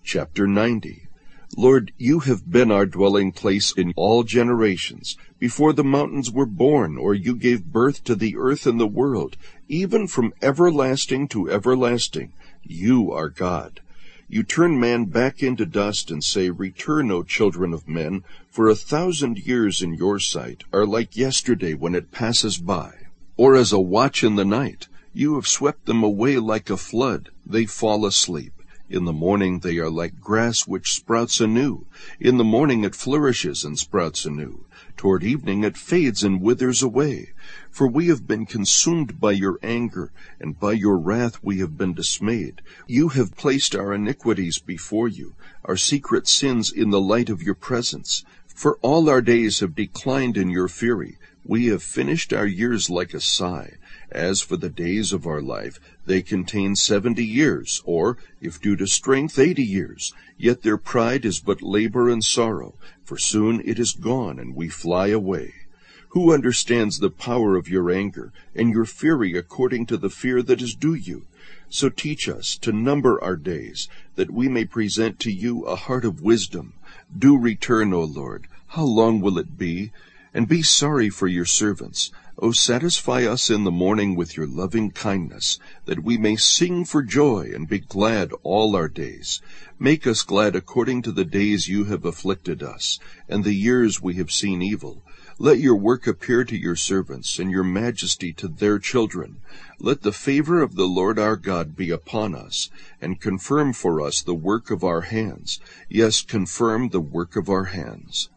Chapter 90. Lord, you have been our dwelling place in all generations, before the mountains were born, or you gave birth to the earth and the world, even from everlasting to everlasting. You are God. You turn man back into dust and say, Return, O children of men, for 1,000 years in your sight are like yesterday when it passes by, or as a watch in the night. You have swept them away like a flood. They fall asleep. In the morning they are like grass which sprouts anew. In the morning it flourishes and sprouts anew. Toward evening it fades and withers away. For we have been consumed by your anger, and by your wrath we have been dismayed. You have placed our iniquities before you, our secret sins in the light of your presence. For all our days have declined in your fury. We have finished our years like a sigh. As for the days of our life, they contain 70 years, or, if due to strength, 80 years. Yet their pride is but labor and sorrow, for soon it is gone, and we fly away. Who understands the power of your anger, and your fury according to the fear that is due you? So teach us to number our days, that we may present to you a heart of wisdom. Do return, O Lord. How long will it be? And be sorry for your servants. O satisfy us in the morning with your loving kindness, that we may sing for joy and be glad all our days. Make us glad according to the days you have afflicted us, and the years we have seen evil. Let your work appear to your servants, and your majesty to their children. Let the favor of the Lord our God be upon us, and confirm for us the work of our hands. Yes, confirm the work of our hands.